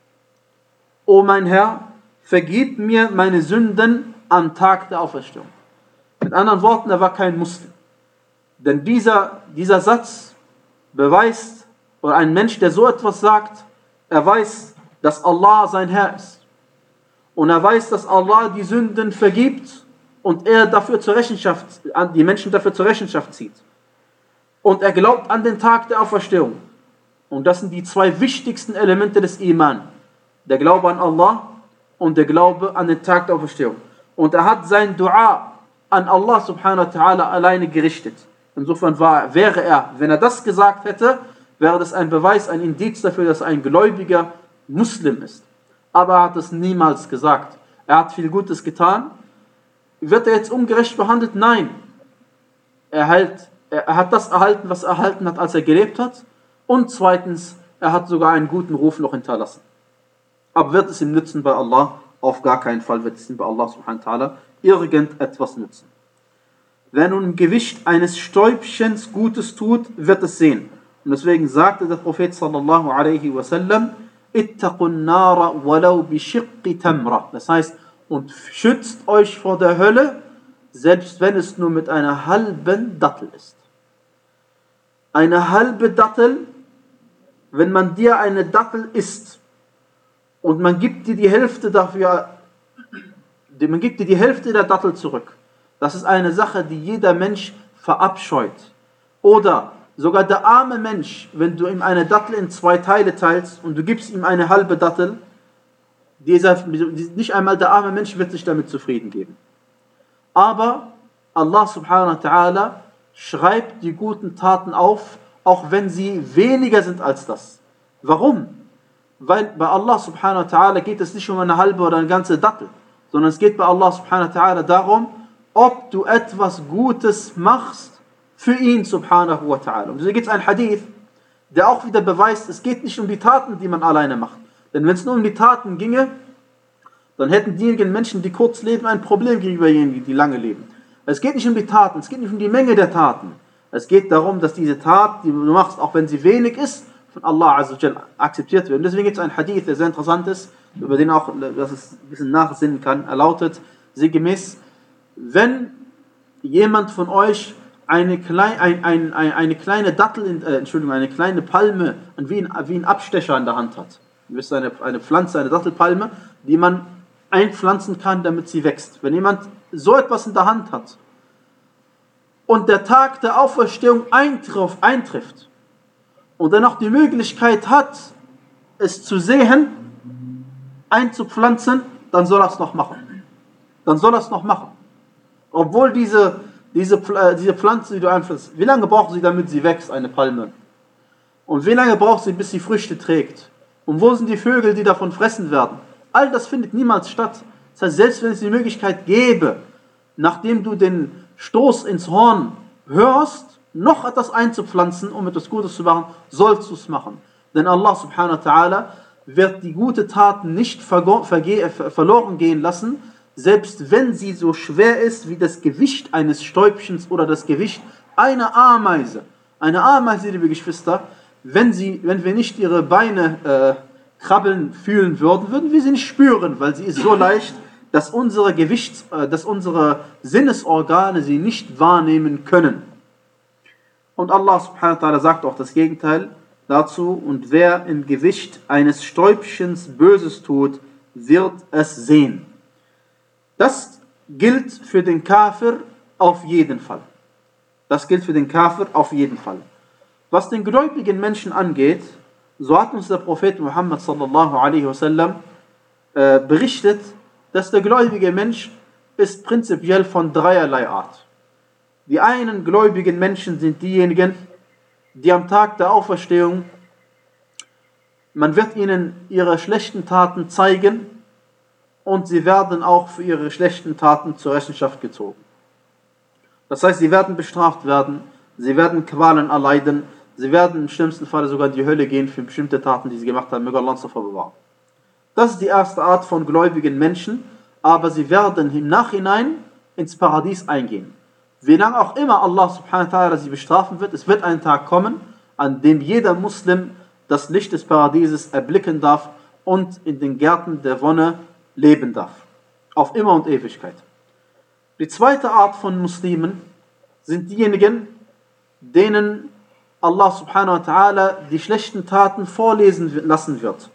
O mein Herr, vergib mir meine Sünden am Tag der Auferstehung. Mit anderen Worten, er war kein Muslim. Denn dieser, dieser Satz beweist, oder ein Mensch, der so etwas sagt, er weiß, dass Allah sein Herr ist. Und er weiß, dass Allah die Sünden vergibt und er dafür zur Rechenschaft, die Menschen dafür zur Rechenschaft zieht. Und er glaubt an den Tag der Auferstehung. Und das sind die zwei wichtigsten Elemente des Iman. Der Glaube an Allah und der Glaube an den Tag der Auferstehung. Und er hat sein Dua an Allah subhanahu wa ta'ala alleine gerichtet. Insofern war, wäre er, wenn er das gesagt hätte, wäre das ein Beweis, ein Indiz dafür, dass er ein gläubiger Muslim ist. Aber er hat es niemals gesagt. Er hat viel Gutes getan. Wird er jetzt ungerecht behandelt? Nein. Er, hält, er hat das erhalten, was er erhalten hat, als er gelebt hat. Und zweitens, er hat sogar einen guten Ruf noch hinterlassen. Aber wird es ihm nützen bei Allah? Auf gar keinen Fall wird es ihm bei Allah subhanahu wa ta'ala irgendetwas nützen. Wer nun im Gewicht eines Stäubchens Gutes tut, wird es sehen. Und deswegen sagte der Prophet sallallahu alaihi wasallam, ittaqun nara walau bi shiqqi tamra. Das heißt, und schützt euch vor der Hölle, selbst wenn es nur mit einer halben Dattel ist. Eine halbe Dattel, wenn man dir eine Dattel isst und man gibt dir die Hälfte dafür, man gibt dir die Hälfte der Dattel zurück. Das ist eine Sache, die jeder Mensch verabscheut. Oder sogar der arme Mensch, wenn du ihm eine Dattel in zwei Teile teilst und du gibst ihm eine halbe Dattel, dieser, nicht einmal der arme Mensch wird sich damit zufrieden geben. Aber Allah subhanahu wa ta'ala schreibt die guten Taten auf, auch wenn sie weniger sind als das. Warum? Weil bei Allah subhanahu wa ta'ala geht es nicht um eine halbe oder eine ganze Dattel, sondern es geht bei Allah subhanahu wa ta'ala darum, ob du etwas Gutes machst für ihn subhanahu wa ta'ala. Und so gibt es einen Hadith, der auch wieder beweist, es geht nicht um die Taten, die man alleine macht. Denn wenn es nur um die Taten ginge, dann hätten diejenigen Menschen, die kurz leben, ein Problem gegenüber jenen, die lange leben. Es geht nicht um die Taten, es geht nicht um die Menge der Taten. Es geht darum, dass diese Tat, die du machst, auch wenn sie wenig ist, von Allah azza wa jalla akzeptiert wird. Und deswegen gibt es einen Hadith, der sehr interessant ist, über den auch, dass es ein bisschen nachsinnen kann. Er lautet sinngemäß, wenn jemand von euch eine, klein, ein, ein, ein, eine kleine Dattel, in, äh, Entschuldigung, eine kleine Palme, wie ein, wie ein Abstecher in der Hand hat. Ihr wisst, eine, eine Pflanze, eine Dattelpalme, die man einpflanzen kann, damit sie wächst. Wenn jemand so etwas in der Hand hat und der Tag der Auferstehung eintrifft, eintrifft und er noch die Möglichkeit hat, es zu sehen, einzupflanzen, dann soll er es noch machen. Dann soll er es noch machen. Obwohl diese, diese, diese Pflanze, die du einpflanzt, wie lange braucht sie, damit sie wächst, eine Palme? Und wie lange braucht sie, bis sie Früchte trägt? Und wo sind die Vögel, die davon fressen werden? All das findet niemals statt. Das heißt, selbst wenn es die Möglichkeit gäbe, nachdem du den Stoß ins Horn hörst, noch etwas einzupflanzen, um etwas Gutes zu machen, sollst du es machen. Denn Allah subhanahu wa ta'ala wird die gute Taten nicht verloren gehen lassen, selbst wenn sie so schwer ist wie das Gewicht eines Stäubchens oder das Gewicht einer Ameise. Eine Ameise, liebe Geschwister, wenn, sie, wenn wir nicht ihre Beine äh, krabbeln fühlen würden, würden wir sie nicht spüren, weil sie ist so leicht, dass unsere Gewichts, äh, dass unsere Sinnesorgane sie nicht wahrnehmen können. Und Allah subhanahu wa ta'ala sagt auch das Gegenteil dazu: Und wer im Gewicht eines Stäubchens Böses tut, wird es sehen. Das gilt für den Kafir auf jeden Fall. Das gilt für den Kafir auf jeden Fall. Was den gläubigen Menschen angeht, so hat uns der Prophet Muhammad sallallahu alaihi wasallam äh, berichtet, dass der gläubige Mensch ist prinzipiell von dreierlei Art. Die einen gläubigen Menschen sind diejenigen, die am Tag der Auferstehung, man wird ihnen ihre schlechten Taten zeigen und sie werden auch für ihre schlechten Taten zur Rechenschaft gezogen. Das heißt, sie werden bestraft werden, sie werden Qualen erleiden, sie werden im schlimmsten Fall sogar in die Hölle gehen für bestimmte Taten, die sie gemacht haben. Möge Allah uns davor bewahren. Das ist die erste Art von gläubigen Menschen, aber sie werden im Nachhinein ins Paradies eingehen. Wie lange auch immer Allah subhanahu wa ta'ala sie bestrafen wird, es wird ein Tag kommen, an dem jeder Muslim das Licht des Paradieses erblicken darf und in den Gärten der Wonne leben darf. Auf immer und Ewigkeit. Die zweite Art von Muslimen sind diejenigen, denen Allah subhanahu wa ta'ala die schlechten Taten vorlesen lassen wird.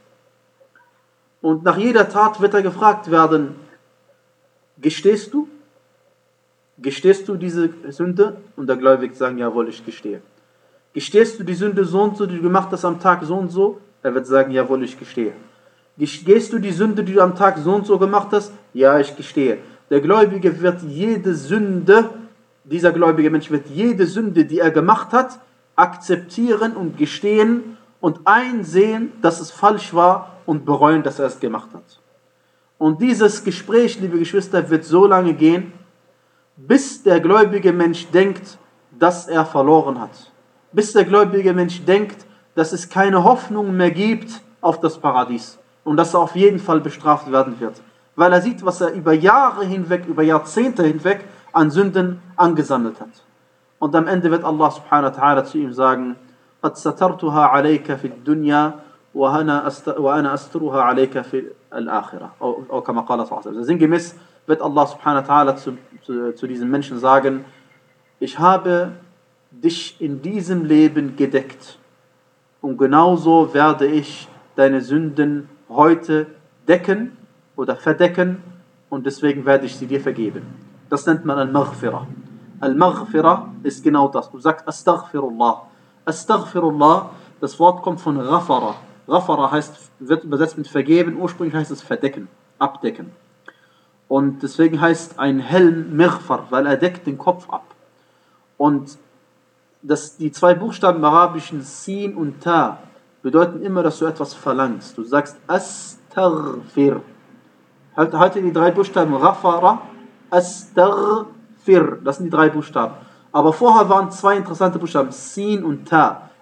Und nach jeder Tat wird er gefragt werden: Gestehst du? Gestehst du diese Sünde? Und der Gläubige sagt: Jawohl, ich gestehe. Gestehst du die Sünde so und so, die du gemacht hast am Tag so und so? Er wird sagen: Jawohl, ich gestehe. Gestehst du die Sünde, die du am Tag so und so gemacht hast? Ja, ich gestehe. Der Gläubige wird jede Sünde, dieser gläubige Mensch wird jede Sünde, die er gemacht hat, akzeptieren und gestehen und einsehen, dass es falsch war und bereuen, dass er es gemacht hat. Und dieses Gespräch, liebe Geschwister, wird so lange gehen, bis der gläubige Mensch denkt, dass er verloren hat. Bis der gläubige Mensch denkt, dass es keine Hoffnung mehr gibt auf das Paradies und dass er auf jeden Fall bestraft werden wird. Weil er sieht, was er über Jahre hinweg, über Jahrzehnte hinweg an Sünden angesammelt hat. Und am Ende wird Allah subhanahu wa ta'ala zu ihm sagen: قَدْ سَتَرْتُهَا عَلَيْكَ فِي الدُّنْيَا وَأَنَا أَسْتُرُهَا عَلَيْكَ فِي الْآخِرَةِ. Oder كما قال صلى الله عليه وسلم. Sinngemäß wird Allah subhanahu wa ta'ala zu, zu, zu diesen Menschen sagen: Ich habe dich in diesem Leben gedeckt und genauso werde ich deine Sünden heute decken oder verdecken und deswegen werde ich sie dir vergeben. Das nennt man Al-Maghfirah. Al-Maghfirah ist genau das. Du sagst Astaghfirullah. Astaghfirullah, das Wort kommt von Ghafara. Ghafara heißt, wird übersetzt mit vergeben, ursprünglich heißt es verdecken, abdecken. Und deswegen heißt ein Helm Maghfar, weil er deckt den Kopf ab. Und das, die zwei Buchstaben im Arabischen Sin und Ta bedeuten immer, dass du etwas verlangst. Du sagst Astaghfir. Heute die drei Buchstaben Ghafara, Astaghfir. Das sind die drei Buchstaben. Aber vorher waren zwei interessante Buchstaben, Sin und Ta.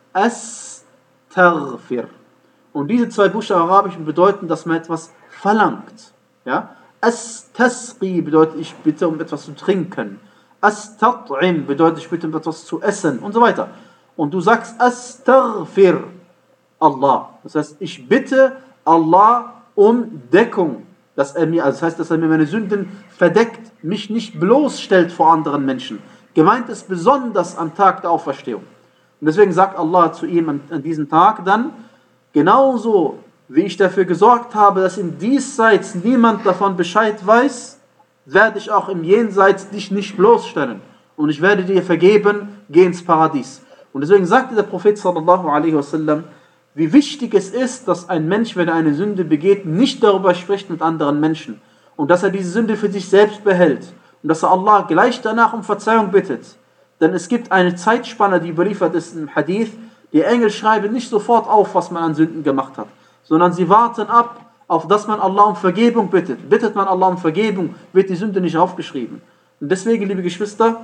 Astaghfir. Und diese zwei Buchstaben im Arabischen bedeuten, dass man etwas verlangt. Ja? Astasqi bedeutet, ich bitte um etwas zu trinken. Astat'im bedeutet, ich bitte um etwas zu essen und so weiter. Und du sagst Astaghfir Allah. Das heißt, ich bitte Allah um Deckung. Dass er mir, also das heißt, dass er mir meine Sünden verdeckt, mich nicht bloßstellt vor anderen Menschen. Gemeint ist besonders am Tag der Auferstehung. Und deswegen sagt Allah zu ihm an, an diesem Tag dann: Genauso wie ich dafür gesorgt habe, dass im Diesseits niemand davon Bescheid weiß, werde ich auch im Jenseits dich nicht bloßstellen. Und ich werde dir vergeben, geh ins Paradies. Und deswegen sagte der Prophet sallallahu alaihi wasallam, wie wichtig es ist, dass ein Mensch, wenn er eine Sünde begeht, nicht darüber spricht mit anderen Menschen. Und dass er diese Sünde für sich selbst behält. Und dass er Allah gleich danach um Verzeihung bittet. Denn es gibt eine Zeitspanne, die überliefert ist im Hadith. Die Engel schreiben nicht sofort auf, was man an Sünden gemacht hat. Sondern sie warten ab, auf dass man Allah um Vergebung bittet. Bittet man Allah um Vergebung, wird die Sünde nicht aufgeschrieben. Und deswegen, liebe Geschwister,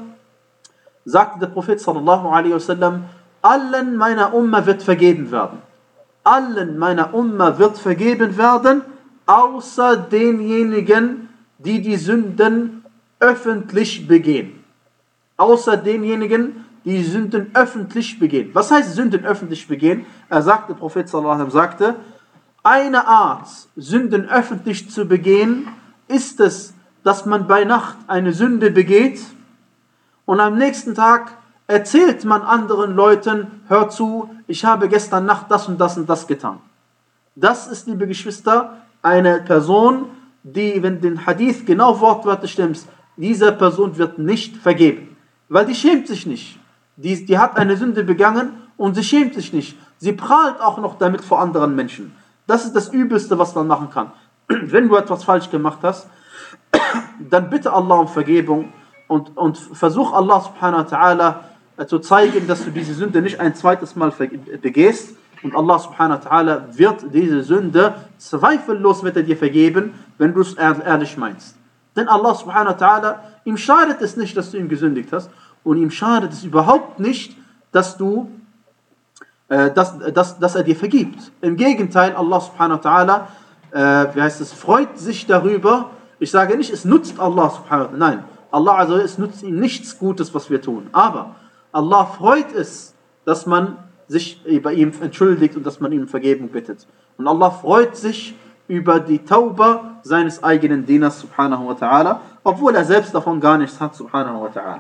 sagte der Prophet sallallahu alaihi wasallam, allen meiner Umma wird vergeben werden. Allen meiner Umma wird vergeben werden, außer denjenigen, die die Sünden öffentlich begehen. Außer denjenigen, die Sünden öffentlich begehen. Was heißt Sünden öffentlich begehen? Er sagte, der Prophet sallallahu alaihi wasallam sagte, eine Art, Sünden öffentlich zu begehen, ist es, dass man bei Nacht eine Sünde begeht und am nächsten Tag erzählt man anderen Leuten, hör zu, ich habe gestern Nacht das und das und das getan. Das ist, liebe Geschwister, eine Person, die, wenn den Hadith genau wortwörtlich stimmt, dieser Person wird nicht vergeben. Weil die schämt sich nicht. Die, die hat eine Sünde begangen und sie schämt sich nicht. Sie prahlt auch noch damit vor anderen Menschen. Das ist das Übelste, was man machen kann. Wenn du etwas falsch gemacht hast, dann bitte Allah um Vergebung und, und versuch Allah subhanahu wa ta'ala zu zeigen, dass du diese Sünde nicht ein zweites Mal begehst. Und Allah subhanahu wa ta'ala wird diese Sünde zweifellos wird er dir vergeben, wenn du es ehrlich meinst. Denn Allah subhanahu wa ta'ala, ihm schadet es nicht, dass du ihm gesündigt hast. Und ihm schadet es überhaupt nicht, dass du äh, dass, dass, dass er dir vergibt. Im Gegenteil, Allah subhanahu wa ta'ala, äh, wie heißt es, freut sich darüber. Ich sage nicht, es nutzt Allah subhanahu wa ta'ala. Nein, Allah also, es nutzt ihm nichts Gutes, was wir tun. Aber Allah freut es, dass man sich bei ihm entschuldigt und dass man ihm Vergebung bittet. Und Allah freut sich über die Tauba seines eigenen Dieners subhanahu wa ta'ala, obwohl er selbst davon gar nichts hat subhanahu wa ta'ala.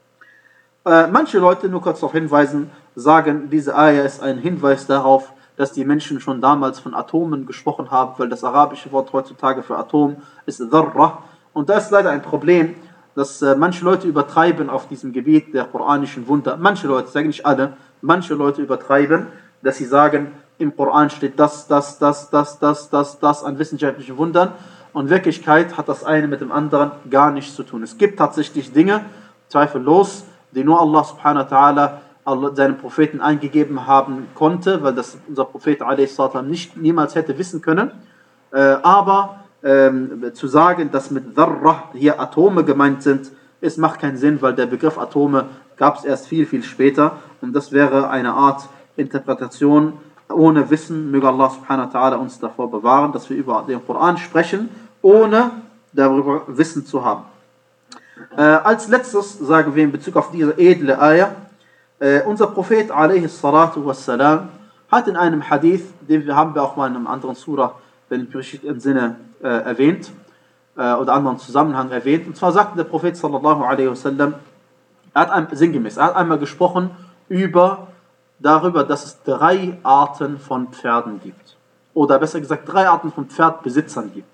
Äh, manche Leute, nur kurz darauf hinweisen, sagen, diese Ayah ist ein Hinweis darauf, dass die Menschen schon damals von Atomen gesprochen haben, weil das arabische Wort heutzutage für Atom ist Dharra. Und da ist leider ein Problem, dass äh, manche Leute übertreiben auf diesem Gebiet der koranischen Wunder. Manche Leute, sage nicht alle, manche Leute übertreiben, dass sie sagen, im Koran steht das, das, das, das, das, das, das an wissenschaftlichen Wundern. Und in Wirklichkeit hat das eine mit dem anderen gar nichts zu tun. Es gibt tatsächlich Dinge, zweifellos, die nur Allah subhanahu wa ta'ala seinen Propheten eingegeben haben konnte, weil das unser Prophet a s. nicht niemals hätte wissen können. Äh, aber ähm, zu sagen, dass mit Dharra hier Atome gemeint sind, es macht keinen Sinn, weil der Begriff Atome gab es erst viel, viel später. Und das wäre eine Art Interpretation ohne Wissen. Möge Allah subhanahu wa ta'ala uns davor bewahren, dass wir über den Koran sprechen, ohne darüber Wissen zu haben. Äh, als letztes sagen wir in Bezug auf diese edle Ayah, äh, unser Prophet alaihi salatu wassalam hat in einem Hadith, den wir haben wir auch mal in einem anderen Surah, wenn ich mich richtig im Sinne äh, erwähnt, äh, oder anderen Zusammenhang erwähnt, und zwar sagte der Prophet sallallahu alaihi wasallam, er hat ein, sinngemäß, er hat einmal gesprochen über, darüber, dass es drei Arten von Pferden gibt. Oder besser gesagt, drei Arten von Pferdbesitzern gibt.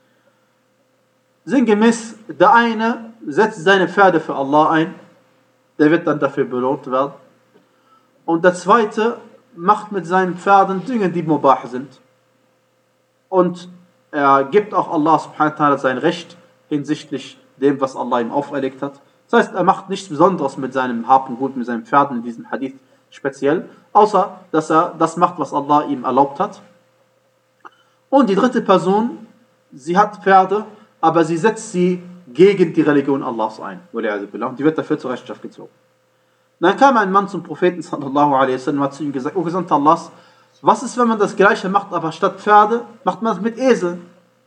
Sinngemäß, der eine setzt seine Pferde für Allah ein, der wird dann dafür belohnt werden. Und der zweite macht mit seinen Pferden Dinge, die mubah sind. Und er gibt auch Allah subhanahu wa ta'ala sein Recht hinsichtlich dem, was Allah ihm auferlegt hat. Das heißt, er macht nichts Besonderes mit seinem Hab und Gut, mit seinen Pferden in diesem Hadith speziell, außer dass er das macht, was Allah ihm erlaubt hat. Und die dritte Person, sie hat Pferde, aber sie setzt sie gegen die Religion Allahs ein. Und die wird dafür zur Rechenschaft gezogen. Dann kam ein Mann zum Propheten sallallahu alaihi wasallam und hat zu ihm gesagt, O Gesandter Allahs, was ist, wenn man das Gleiche macht, aber statt Pferde, macht man es mit Eseln?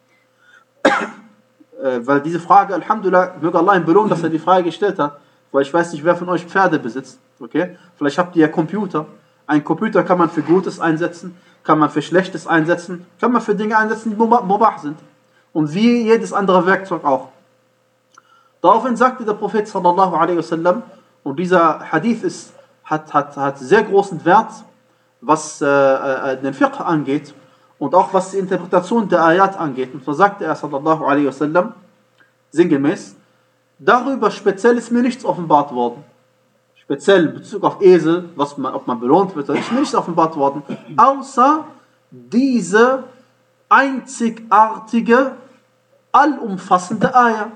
äh, weil diese Frage, Alhamdulillah, möge Allah ihn belohnen, dass er die Frage gestellt hat, weil ich weiß nicht, wer von euch Pferde besitzt. Okay? Vielleicht habt ihr ja Computer. Ein Computer kann man für Gutes einsetzen, kann man für Schlechtes einsetzen, kann man für Dinge einsetzen, die mubah sind. Und wie jedes andere Werkzeug auch. Daraufhin sagte der Prophet sallallahu alaihi wasallam, und dieser Hadith ist, hat, hat, hat sehr großen Wert, was äh, äh, den Fiqh angeht und auch was die Interpretation der Ayat angeht. Und so sagte er sallallahu alaihi wasallam, sinngemäß, darüber speziell ist mir nichts offenbart worden. speziell in Bezug auf Esel, was man, ob man belohnt wird oder nicht, nicht offenbart worden, außer diese einzigartige, allumfassende Ayah.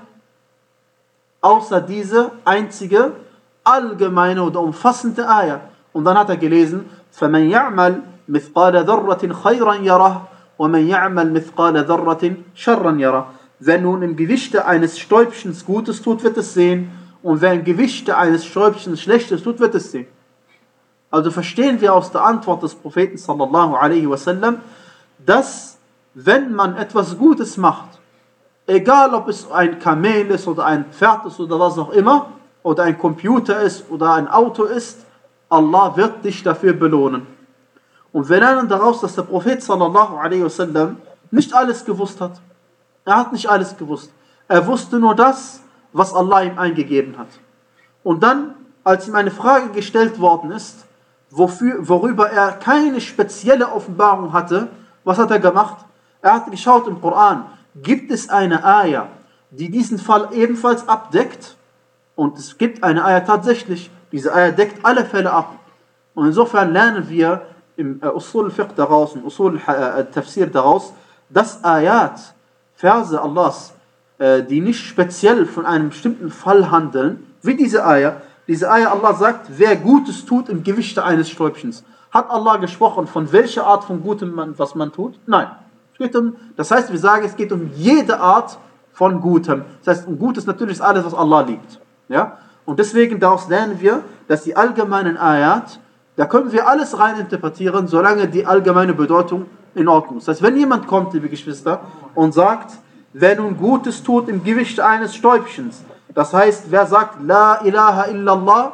Außer diese einzige, allgemeine oder umfassende Ayah. Und dann hat er gelesen, فَمَنْ يَعْمَلْ مِثْقَالَ ذَرَّةٍ خَيْرًا يَرَهُ وَمَنْ يَعْمَلْ مِثْقَالَ ذَرَّةٍ شَرًّا يَرَهُ. Wer nun im Gewichte eines Stäubchens Gutes tut, wird es sehen. Und wer im Gewichte eines Stäubchens Schlechtes tut, wird es sehen. Also verstehen wir aus der Antwort des Propheten sallallahu alaihi wasallam, dass wenn man etwas Gutes macht, egal ob es ein Kamel ist oder ein Pferd ist oder was auch immer, oder ein Computer ist oder ein Auto ist, Allah wird dich dafür belohnen. Und wir lernen daraus, dass der Prophet sallallahu alaihi wasallam nicht alles gewusst hat. Er hat nicht alles gewusst. Er wusste nur das, was Allah ihm eingegeben hat. Und dann, als ihm eine Frage gestellt worden ist, wofür, worüber er keine spezielle Offenbarung hatte, was hat er gemacht? Er hat geschaut im Koran, gibt es eine Ayah, die diesen Fall ebenfalls abdeckt? Und es gibt eine Ayah tatsächlich. Diese Ayah deckt alle Fälle ab. Und insofern lernen wir im Usul al-Fiqh daraus, im Usul al-Tafsir daraus, dass Ayat, Verse Allahs, die nicht speziell von einem bestimmten Fall handeln, wie diese Ayah. Diese Ayah, Allah sagt, wer Gutes tut im Gewichte eines Stäubchens. Hat Allah gesprochen, von welcher Art von Gutem man, was man tut? Nein. Es geht um, das heißt, wir sagen, es geht um jede Art von Gutem. Das heißt, um Gutes natürlich ist alles, was Allah liebt. Ja? Und deswegen daraus lernen wir, dass die allgemeinen Ayat, da können wir alles rein interpretieren, solange die allgemeine Bedeutung in Ordnung ist. Das heißt, wenn jemand kommt, liebe Geschwister, und sagt, wer nun Gutes tut im Gewicht eines Stäubchens, das heißt, wer sagt, La ilaha illallah,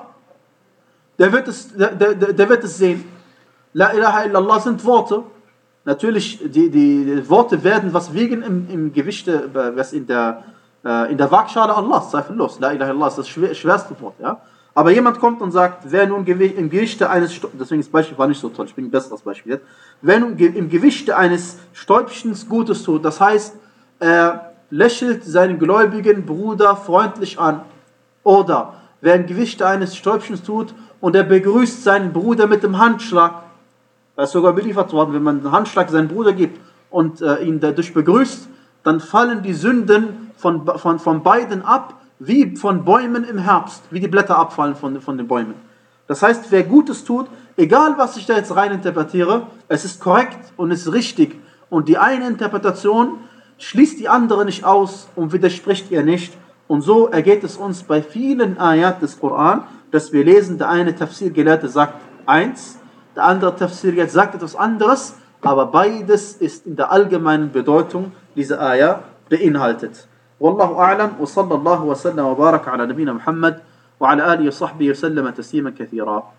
der wird es, der, der, der wird es sehen. La ilaha illallah sind Worte. Natürlich, die, die Worte werden was wiegen im, im Gewichte, was in der, äh, in der Waagschale Allahs, zweifellos. La ilaha illallah ist das schwer, schwerste Wort. Ja? Aber jemand kommt und sagt, wer nun im Gewichte eines Stäubchens, deswegen das Beispiel war nicht so toll, ich bin ein besseres Beispiel jetzt, wer nun im Gewichte eines Stäubchens Gutes tut, das heißt, er lächelt seinen gläubigen Bruder freundlich an. Oder wer im Gewichte eines Stäubchens tut und er begrüßt seinen Bruder mit dem Handschlag. Da ist sogar überliefert worden, wenn man einen Handschlag seinen Bruder gibt und äh, ihn dadurch begrüßt, dann fallen die Sünden von, von, von beiden ab, wie von Bäumen im Herbst, wie die Blätter abfallen von, von den Bäumen. Das heißt, wer Gutes tut, egal was ich da jetzt rein interpretiere, es ist korrekt und es ist richtig. Und die eine Interpretation schließt die andere nicht aus und widerspricht ihr nicht. Und so ergeht es uns bei vielen Ayat des Koran, dass wir lesen, der eine Tafsir-Gelehrte sagt eins, der andere Tafsir-Gelehrte sagt etwas anderes, aber beides ist in der allgemeinen Bedeutung dieser Ayat beinhaltet. Wallahu a'lam wa sallallahu wa sallam wa baraka ala nabina Muhammad wa ala alihi wa sahbihi wa sallama taslima kathira.